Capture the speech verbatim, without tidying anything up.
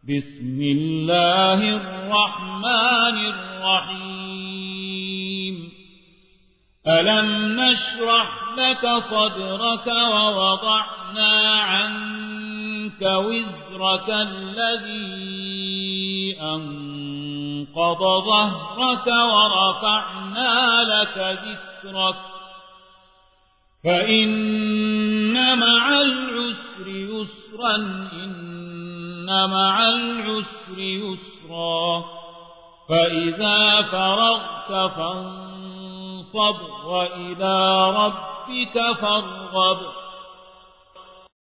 بسم الله الرحمن الرحيم ألم نشرح لك صدرك ووضعنا عنك وزرك الذي أنقض ظهرك ورفعنا لك ذكرك فإن مع العسر يسرا إن مع العسر يسرا فإذا فرغت فانصب وإلى ربك فارغب